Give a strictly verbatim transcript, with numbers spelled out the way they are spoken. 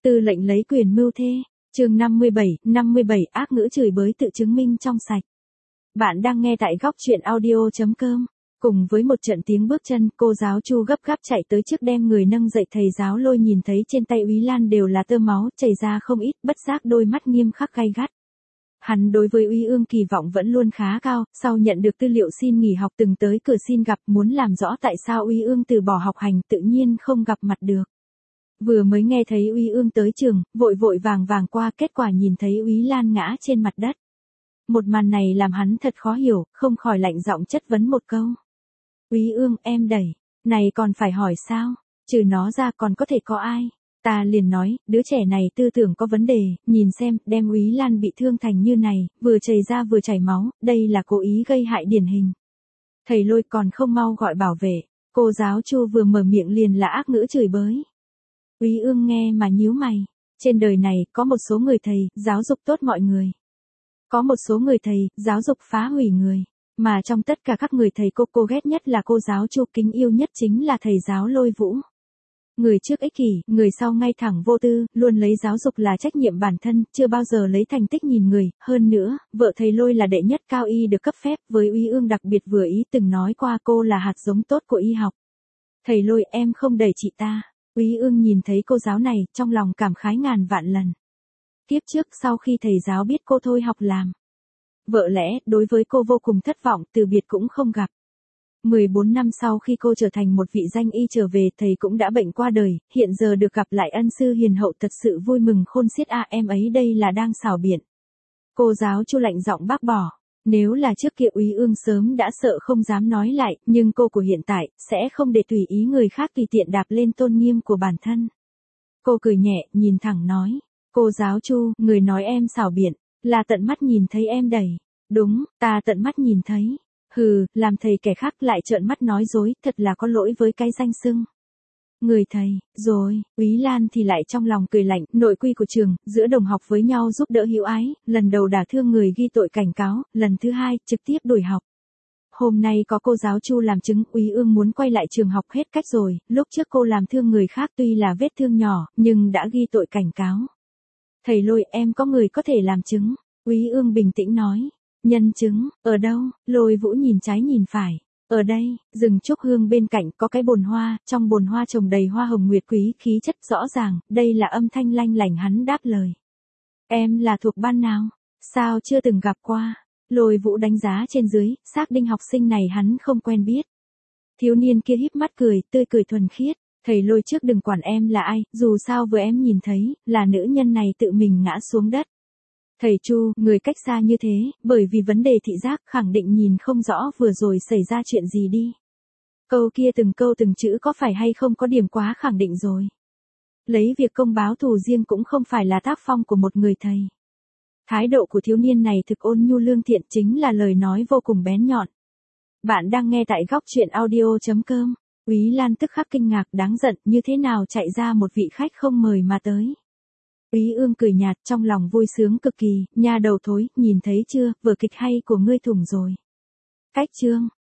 Tư lệnh lấy quyền mưu thê, chương năm mươi bảy, năm mươi bảy ác ngữ chửi bới tự chứng minh trong sạch. Bạn đang nghe tại góc truyện audio.com. Cùng với một trận tiếng bước chân, cô giáo Chu gấp gáp chạy tới trước đem người nâng dậy. Thầy giáo Lôi nhìn thấy trên tay Úy Lan đều là tơ máu, chảy ra không ít, bất giác đôi mắt nghiêm khắc gay gắt. Hắn đối với Úy Ương kỳ vọng vẫn luôn khá cao, sau nhận được tư liệu xin nghỉ học từng tới cửa xin gặp, muốn làm rõ tại sao Úy Ương từ bỏ học hành, tự nhiên không gặp mặt được. Vừa mới nghe thấy Úy Ương tới trường, vội vội vàng vàng qua, kết quả nhìn thấy Úy Lan ngã trên mặt đất. Một màn này làm hắn thật khó hiểu, không khỏi lạnh giọng chất vấn một câu. Úy Ương, em đẩy, này còn phải hỏi sao, trừ nó ra còn có thể có ai? Ta liền nói, đứa trẻ này tư tưởng có vấn đề, nhìn xem, đem Úy Lan bị thương thành như này, vừa chảy ra vừa chảy máu, đây là cố ý gây hại điển hình. Thầy Lôi còn không mau gọi bảo vệ, cô giáo Chu vừa mở miệng liền là ác ngữ chửi bới. Úy Ương nghe mà nhíu mày, trên đời này có một số người thầy, giáo dục tốt mọi người. Có một số người thầy, giáo dục phá hủy người, mà trong tất cả các người thầy cô cô ghét nhất là cô giáo Chu, kính yêu nhất chính là thầy giáo Lôi Vũ. Người trước ích kỷ, người sau ngay thẳng vô tư, luôn lấy giáo dục là trách nhiệm bản thân, chưa bao giờ lấy thành tích nhìn người, hơn nữa, vợ thầy Lôi là đệ nhất cao y được cấp phép, với Úy Ương đặc biệt vừa ý từng nói qua cô là hạt giống tốt của y học. Thầy Lôi, em không đẩy chị ta. Úy Ương nhìn thấy cô giáo này, trong lòng cảm khái ngàn vạn lần. Tiếp trước sau khi thầy giáo biết cô thôi học làm vợ lẽ, đối với cô vô cùng thất vọng, từ biệt cũng không gặp. mười bốn năm sau khi cô trở thành một vị danh y trở về, thầy cũng đã bệnh qua đời, hiện giờ được gặp lại ân sư hiền hậu thật sự vui mừng khôn xiết. A em ấy đây là đang xảo biện. Cô giáo Chu lạnh giọng bác bỏ. Nếu là trước kia Úy Ương sớm đã sợ không dám nói lại, nhưng cô của hiện tại, sẽ không để tùy ý người khác tùy tiện đạp lên tôn nghiêm của bản thân. Cô cười nhẹ, nhìn thẳng nói. Cô giáo Chu, người nói em xảo biện, là tận mắt nhìn thấy em đẩy. Đúng, ta tận mắt nhìn thấy. Hừ, làm thầy kẻ khác lại trợn mắt nói dối, thật là có lỗi với cái danh xưng. Người thầy, rồi, Úy Lan thì lại trong lòng cười lạnh, nội quy của trường, giữa đồng học với nhau giúp đỡ hữu ái, lần đầu đả thương người ghi tội cảnh cáo, lần thứ hai, trực tiếp đuổi học. Hôm nay có cô giáo Chu làm chứng, Úy Ương muốn quay lại trường học hết cách rồi, lúc trước cô làm thương người khác tuy là vết thương nhỏ, nhưng đã ghi tội cảnh cáo. Thầy Lôi, em có người có thể làm chứng, Úy Ương bình tĩnh nói. Nhân chứng, ở đâu? Lôi Vũ nhìn trái nhìn phải. Ở đây, rừng trúc hương bên cạnh có cái bồn hoa, trong bồn hoa trồng đầy hoa hồng nguyệt quý, khí chất rõ ràng, đây là âm thanh lanh lảnh. Hắn đáp lời. Em là thuộc ban nào? Sao chưa từng gặp qua? Lôi Vũ đánh giá trên dưới, xác định học sinh này hắn không quen biết. Thiếu niên kia híp mắt cười, tươi cười thuần khiết. Thầy Lôi trước đừng quản em là ai, dù sao vừa em nhìn thấy, là nữ nhân này tự mình ngã xuống đất. Thầy Chu, người cách xa như thế, bởi vì vấn đề thị giác, khẳng định nhìn không rõ vừa rồi xảy ra chuyện gì đi. Câu kia từng câu từng chữ có phải hay không có điểm quá khẳng định rồi. Lấy việc công báo thù riêng cũng không phải là tác phong của một người thầy. Thái độ của thiếu niên này thực ôn nhu lương thiện, chính là lời nói vô cùng bén nhọn. Bạn đang nghe tại góc truyện audio.com. Úy Lan tức khắc kinh ngạc, đáng giận, như thế nào chạy ra một vị khách không mời mà tới. Úy Ương cười nhạt, trong lòng vui sướng cực kỳ, nha đầu thối, nhìn thấy chưa, vở kịch hay của ngươi thủng rồi. Cách chương,